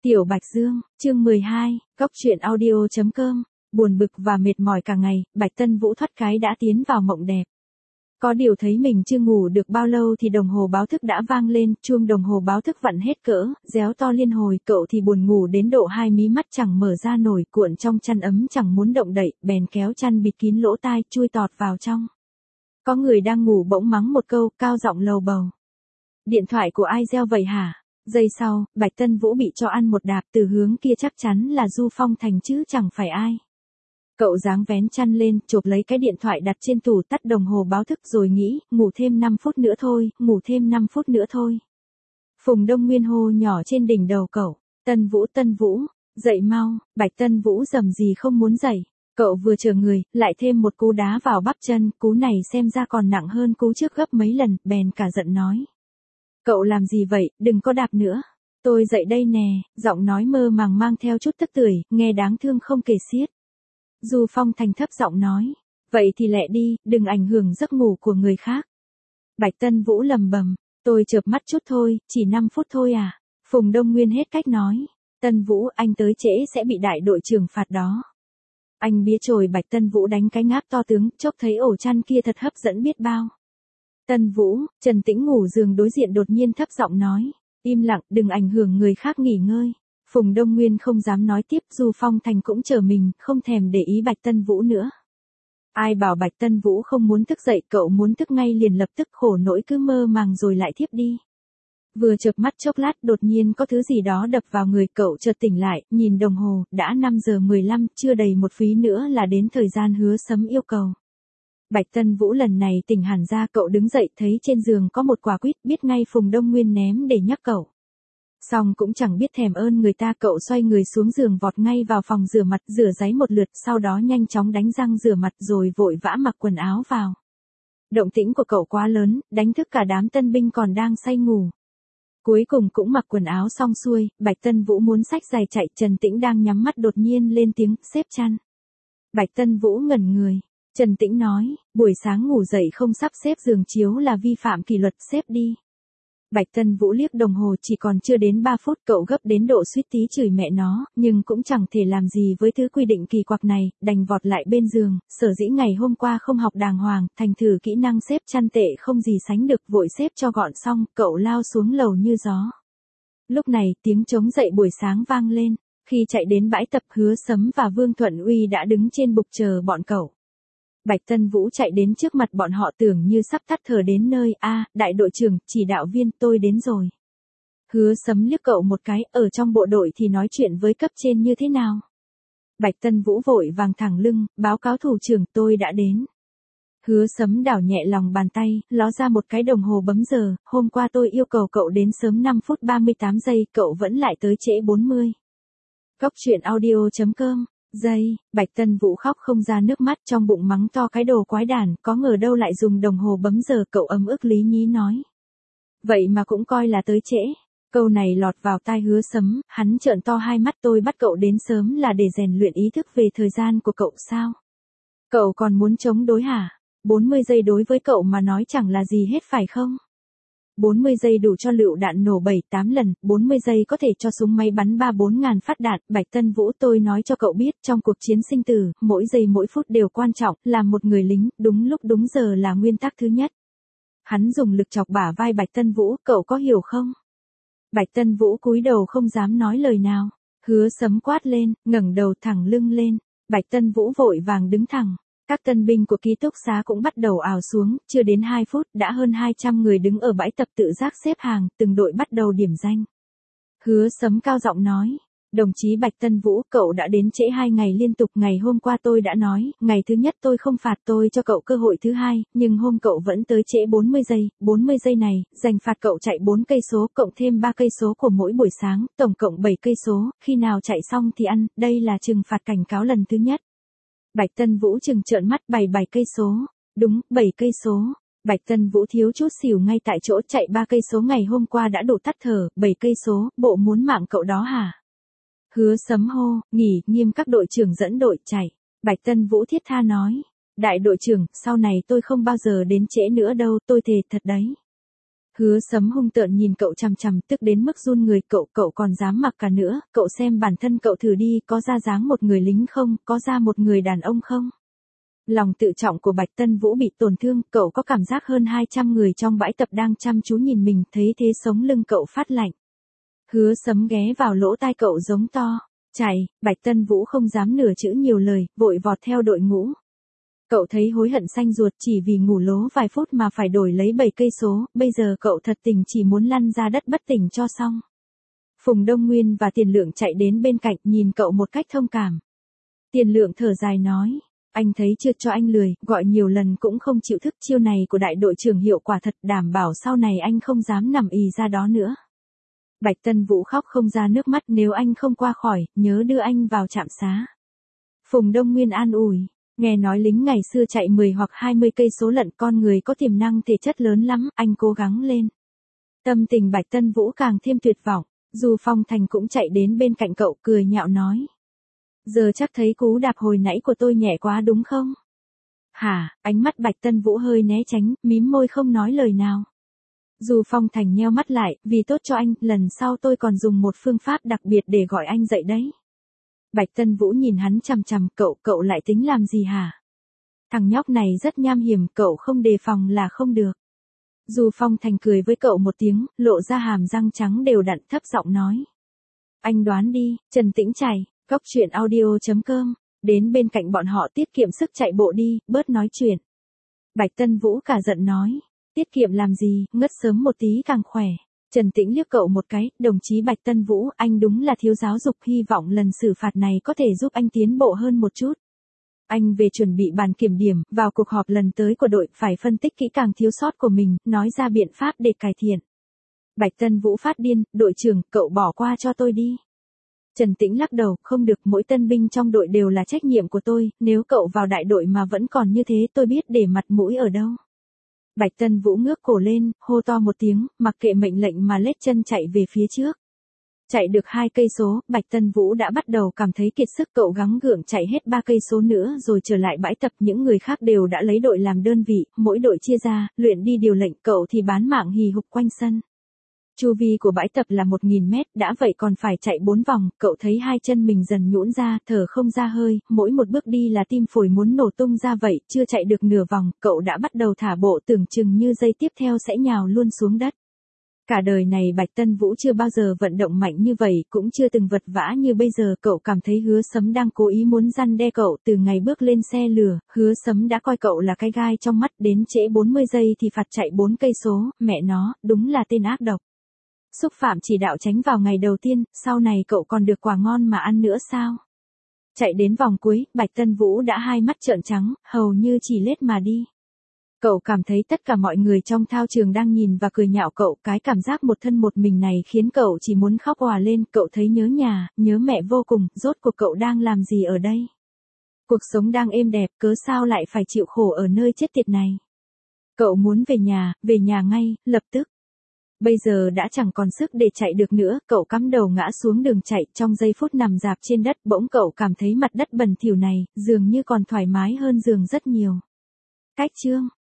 Tiểu Bạch Dương, chương 12, Góc truyện audio.com, buồn bực và mệt mỏi cả ngày, Bạch Tân Vũ thoát cái đã tiến vào mộng đẹp. Có điều thấy mình chưa ngủ được bao lâu thì đồng hồ báo thức đã vang lên, chuông đồng hồ báo thức vặn hết cỡ, réo to liên hồi, cậu thì buồn ngủ đến độ hai mí mắt chẳng mở ra nổi, cuộn trong chăn ấm chẳng muốn động đậy, bèn kéo chăn bịt kín lỗ tai, chui tọt vào trong. Có người đang ngủ bỗng mắng một câu, cao giọng lầu bầu. Điện thoại của ai reo vậy hả? Giây sau, Bạch Tân Vũ bị cho ăn một đạp, từ hướng kia chắc chắn là Du Phong Thành chứ chẳng phải ai. Cậu giáng vén chăn lên, chộp lấy cái điện thoại đặt trên tủ, tắt đồng hồ báo thức rồi nghĩ, ngủ thêm 5 phút nữa thôi, ngủ thêm 5 phút nữa thôi. Phùng Đông Nguyên hô nhỏ trên đỉnh đầu cậu, Tân Vũ, dậy mau. Bạch Tân Vũ rầm gì không muốn dậy. Cậu vừa chờ người, lại thêm một cú đá vào bắp chân, cú này xem ra còn nặng hơn cú trước gấp mấy lần, bèn cả giận nói. Cậu làm gì vậy, đừng có đạp nữa. Tôi dậy đây nè, giọng nói mơ màng mang theo chút tức tưởi, nghe đáng thương không kể xiết. Du Phong Thành thấp giọng nói, vậy thì lẹ đi, đừng ảnh hưởng giấc ngủ của người khác. Bạch Tân Vũ lầm bầm, tôi chợp mắt chút thôi, chỉ 5 phút thôi à. Phùng Đông Nguyên hết cách nói, Tân Vũ anh tới trễ sẽ bị đại đội trưởng phạt đó. Anh bía chồi. Bạch Tân Vũ đánh cái ngáp to tướng, chốc thấy ổ chăn kia thật hấp dẫn biết bao. Tân Vũ, Trần Tĩnh ngủ giường đối diện đột nhiên thấp giọng nói, im lặng, đừng ảnh hưởng người khác nghỉ ngơi. Phùng Đông Nguyên không dám nói tiếp, Du Phong Thành cũng chờ mình, không thèm để ý Bạch Tân Vũ nữa. Ai bảo Bạch Tân Vũ không muốn thức dậy, cậu muốn thức ngay liền lập tức, khổ nỗi cứ mơ màng rồi lại thiếp đi. Vừa chợp mắt chốc lát đột nhiên có thứ gì đó đập vào người, cậu chợt tỉnh lại, nhìn đồng hồ, đã 5 giờ 15, chưa đầy một phí nữa là đến thời gian Hứa Sấm yêu cầu. Bạch Tân Vũ lần này tỉnh hẳn ra, cậu đứng dậy thấy trên giường có một quả quýt, biết ngay Phùng Đông Nguyên ném để nhắc cậu. Xong cũng chẳng biết thèm ơn người ta, cậu xoay người xuống giường vọt ngay vào phòng rửa mặt, rửa ráy một lượt, sau đó nhanh chóng đánh răng rửa mặt rồi vội vã mặc quần áo vào. Động tĩnh của cậu quá lớn, đánh thức cả đám tân binh còn đang say ngủ. Cuối cùng cũng mặc quần áo xong xuôi, Bạch Tân Vũ muốn xách giày chạy, Trần Tĩnh đang nhắm mắt đột nhiên lên tiếng, xếp chăn. Bạch Tân Vũ ngẩn người. Trần Tĩnh nói, buổi sáng ngủ dậy không sắp xếp giường chiếu là vi phạm kỷ luật, xếp đi. Bạch Tân Vũ liếc đồng hồ, chỉ còn chưa đến 3 phút, cậu gấp đến độ suýt tí chửi mẹ nó, nhưng cũng chẳng thể làm gì với thứ quy định kỳ quặc này, đành vọt lại bên giường, sở dĩ ngày hôm qua không học đàng hoàng, thành thử kỹ năng xếp chăn tệ không gì sánh được, vội xếp cho gọn xong, cậu lao xuống lầu như gió. Lúc này, tiếng trống dậy buổi sáng vang lên, khi chạy đến bãi tập, Hứa Sấm và Vương Thuận Uy đã đứng trên bục chờ bọn cậu. Bạch Tân Vũ chạy đến trước mặt bọn họ, tưởng như sắp tắt thở đến nơi, đại đội trưởng, chỉ đạo viên, tôi đến rồi. Hứa Sấm liếc cậu một cái, ở trong bộ đội thì nói chuyện với cấp trên như thế nào? Bạch Tân Vũ vội vàng thẳng lưng, báo cáo thủ trưởng, tôi đã đến. Hứa Sấm đảo nhẹ lòng bàn tay, ló ra một cái đồng hồ bấm giờ, hôm qua tôi yêu cầu cậu đến sớm 5 phút 38 giây, cậu vẫn lại tới trễ 40. Góc truyện audio.com. Bạch Tân Vũ khóc không ra nước mắt, trong bụng mắng to cái đồ quái đản, có ngờ đâu lại dùng đồng hồ bấm giờ, cậu ấm ức lý nhí nói. Vậy mà cũng coi là tới trễ. Câu này lọt vào tai Hứa Sấm, hắn trợn to hai mắt, tôi bắt cậu đến sớm là để rèn luyện ý thức về thời gian của cậu sao? Cậu còn muốn chống đối hả? 40 giây đối với cậu mà nói chẳng là gì hết phải không? 40 giây đủ cho lựu đạn nổ 7-8 lần, 40 giây có thể cho súng máy bắn 3-4 ngàn phát đạn. Bạch Tân Vũ, tôi nói cho cậu biết, trong cuộc chiến sinh tử, mỗi giây mỗi phút đều quan trọng, làm một người lính, đúng lúc đúng giờ là nguyên tắc thứ nhất. Hắn dùng lực chọc bả vai Bạch Tân Vũ, cậu có hiểu không? Bạch Tân Vũ cúi đầu không dám nói lời nào. Hứa Sấm quát lên, ngẩng đầu thẳng lưng lên. Bạch Tân Vũ vội vàng đứng thẳng. Các tân binh của ký túc xá cũng bắt đầu ào xuống, chưa đến 2 phút đã hơn 200 người đứng ở bãi tập tự giác xếp hàng, từng đội bắt đầu điểm danh. Hứa Sấm cao giọng nói, đồng chí Bạch Tân Vũ, cậu đã đến trễ 2 ngày liên tục, ngày hôm qua tôi đã nói, ngày thứ nhất tôi không phạt, tôi cho cậu cơ hội thứ hai, nhưng hôm cậu vẫn tới trễ 40 giây này, dành phạt cậu chạy 4 cây số, cộng thêm 3 cây số của mỗi buổi sáng, tổng cộng 7 cây số, khi nào chạy xong thì ăn, đây là trừng phạt cảnh cáo lần thứ nhất. Bạch Tân Vũ trừng trợn mắt, 7 cây số. Đúng, 7 cây số. Bạch Tân Vũ thiếu chút xỉu ngay tại chỗ, chạy 3 cây số ngày hôm qua đã đủ tắt thở, 7 cây số, bộ muốn mạng cậu đó hả? Hứa Sấm hô, nghỉ, nghiêm các đội trưởng dẫn đội chạy. Bạch Tân Vũ thiết tha nói, đại đội trưởng, sau này tôi không bao giờ đến trễ nữa đâu, tôi thề thật đấy. Hứa Sấm hung tợn nhìn cậu chằm chằm, tức đến mức run người, cậu còn dám mặc cả nữa, cậu xem bản thân cậu thử đi, có ra dáng một người lính không, có ra một người đàn ông không? Lòng tự trọng của Bạch Tân Vũ bị tổn thương, cậu có cảm giác hơn 200 người trong bãi tập đang chăm chú nhìn mình, thấy thế sống lưng cậu phát lạnh. Hứa Sấm ghé vào lỗ tai cậu giống to, chạy, Bạch Tân Vũ không dám nửa chữ nhiều lời, vội vọt theo đội ngũ. Cậu thấy hối hận xanh ruột chỉ vì ngủ lố vài phút mà phải đổi lấy 7 cây số, bây giờ cậu thật tình chỉ muốn lăn ra đất bất tỉnh cho xong. Phùng Đông Nguyên và Tiền Lượng chạy đến bên cạnh nhìn cậu một cách thông cảm. Tiền Lượng thở dài nói, anh thấy chưa, cho anh lười, gọi nhiều lần cũng không chịu thức, chiêu này của đại đội trưởng hiệu quả thật, đảm bảo sau này anh không dám nằm ì ra đó nữa. Bạch Tân Vũ khóc không ra nước mắt, nếu anh không qua khỏi, nhớ đưa anh vào trạm xá. Phùng Đông Nguyên an ủi, nghe nói lính ngày xưa chạy 10 hoặc 20 cây số lận, con người có tiềm năng thể chất lớn lắm, anh cố gắng lên. Tâm tình Bạch Tân Vũ càng thêm tuyệt vọng, dù Phong Thành cũng chạy đến bên cạnh cậu cười nhạo nói. Giờ chắc thấy cú đạp hồi nãy của tôi nhẹ quá đúng không? Hả, ánh mắt Bạch Tân Vũ hơi né tránh, mím môi không nói lời nào. Dù Phong Thành nheo mắt lại, vì tốt cho anh, lần sau tôi còn dùng một phương pháp đặc biệt để gọi anh dậy đấy. Bạch Tân Vũ nhìn hắn chằm chằm, cậu lại tính làm gì hả? Thằng nhóc này rất nham hiểm, cậu không đề phòng là không được. Dù Phong Thành cười với cậu một tiếng, lộ ra hàm răng trắng đều đặn, thấp giọng nói. Anh đoán đi, Trần Tĩnh chảy, coctruyện.audio.com, đến bên cạnh bọn họ tiết kiệm sức chạy bộ đi, bớt nói chuyện. Bạch Tân Vũ cả giận nói, tiết kiệm làm gì, ngất sớm một tí càng khỏe. Trần Tĩnh liếc cậu một cái, đồng chí Bạch Tân Vũ, anh đúng là thiếu giáo dục, hy vọng lần xử phạt này có thể giúp anh tiến bộ hơn một chút. Anh về chuẩn bị bàn kiểm điểm, vào cuộc họp lần tới của đội, phải phân tích kỹ càng thiếu sót của mình, nói ra biện pháp để cải thiện. Bạch Tân Vũ phát điên, đội trưởng, cậu bỏ qua cho tôi đi. Trần Tĩnh lắc đầu, không được, mỗi tân binh trong đội đều là trách nhiệm của tôi, nếu cậu vào đại đội mà vẫn còn như thế tôi biết để mặt mũi ở đâu. Bạch Tân Vũ ngước cổ lên, hô to một tiếng, mặc kệ mệnh lệnh mà lết chân chạy về phía trước. Chạy được 2 cây số, Bạch Tân Vũ đã bắt đầu cảm thấy kiệt sức, cậu gắng gượng chạy hết 3 cây số nữa rồi trở lại bãi tập, những người khác đều đã lấy đội làm đơn vị, mỗi đội chia ra, luyện đi điều lệnh, cậu thì bán mạng hì hục quanh sân. Chu vi của bãi tập là 1000 mét, đã vậy còn phải chạy 4 vòng, cậu thấy hai chân mình dần nhũn ra, thở không ra hơi, mỗi một bước đi là tim phổi muốn nổ tung ra vậy, chưa chạy được nửa vòng, cậu đã bắt đầu thả bộ, tưởng chừng như giây tiếp theo sẽ nhào luôn xuống đất. Cả đời này Bạch Tân Vũ chưa bao giờ vận động mạnh như vậy, cũng chưa từng vật vã như bây giờ, cậu cảm thấy Hứa Sấm đang cố ý muốn răn đe cậu, từ ngày bước lên xe lửa, Hứa Sấm đã coi cậu là cái gai trong mắt, đến trễ 40 giây thì phạt chạy 4 cây số, mẹ nó, đúng là tên ác độc. Xúc phạm chỉ đạo tránh vào ngày đầu tiên, sau này cậu còn được quả ngon mà ăn nữa sao? Chạy đến vòng cuối, Bạch Tân Vũ đã hai mắt trợn trắng, hầu như chỉ lết mà đi. Cậu cảm thấy tất cả mọi người trong thao trường đang nhìn và cười nhạo cậu, cái cảm giác một thân một mình này khiến cậu chỉ muốn khóc òa lên, cậu thấy nhớ nhà, nhớ mẹ vô cùng, rốt cuộc cậu đang làm gì ở đây? Cuộc sống đang êm đẹp, cớ sao lại phải chịu khổ ở nơi chết tiệt này? Cậu muốn về nhà ngay, lập tức. Bây giờ đã chẳng còn sức để chạy được nữa, cậu cắm đầu ngã xuống đường chạy, trong giây phút nằm dạp trên đất, bỗng cậu cảm thấy mặt đất bẩn thỉu này, dường như còn thoải mái hơn giường rất nhiều. Cách chương